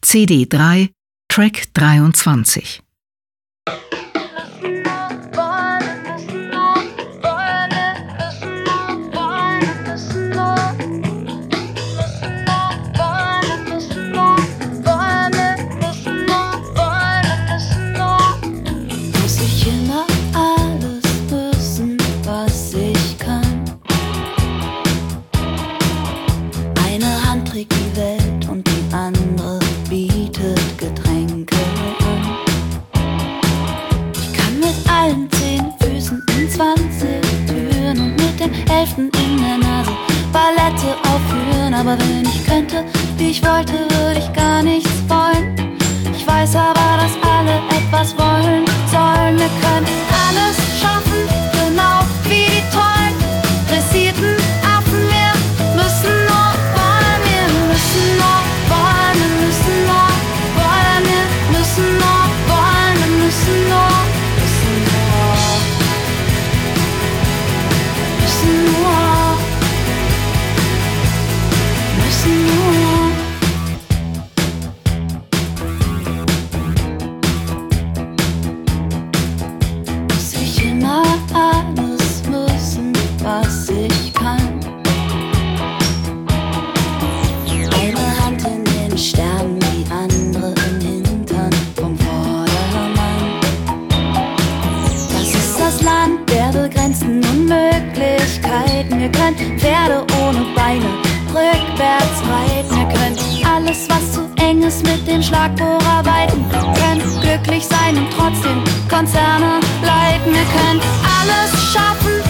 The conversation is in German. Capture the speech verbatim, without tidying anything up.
C D drei, Track dreiundzwanzig. Elften in der Nase Ballette aufführen, aber wenn ich könnte, wie ich wollte, würde ich gar nichts wollen. Ich weiß aber, dass alle etwas wollen sollen. Wir können alles schaffen, genau wie die tollen dressierten Affen. Wir müssen nur wollen, wir müssen nur wollen, wir müssen nur wollen, wir müssen nur wollen, wir müssen nur, müssen nur. Müssen nur, müssen nur. Muss ich immer alles müssen, was ich kann? Eine Hand in den Sternen, die andere im Hintern vom Vordermann. Das ist das Land der begrenzten Unmöglichkeiten. Wir können Pferde ohne Beine rückwärts reiten. Wir können alles, was zu eng ist, mit dem Schlagbohrer weiten. Wir können glücklich sein und trotzdem Konzerne leiten. Wir können alles schaffen,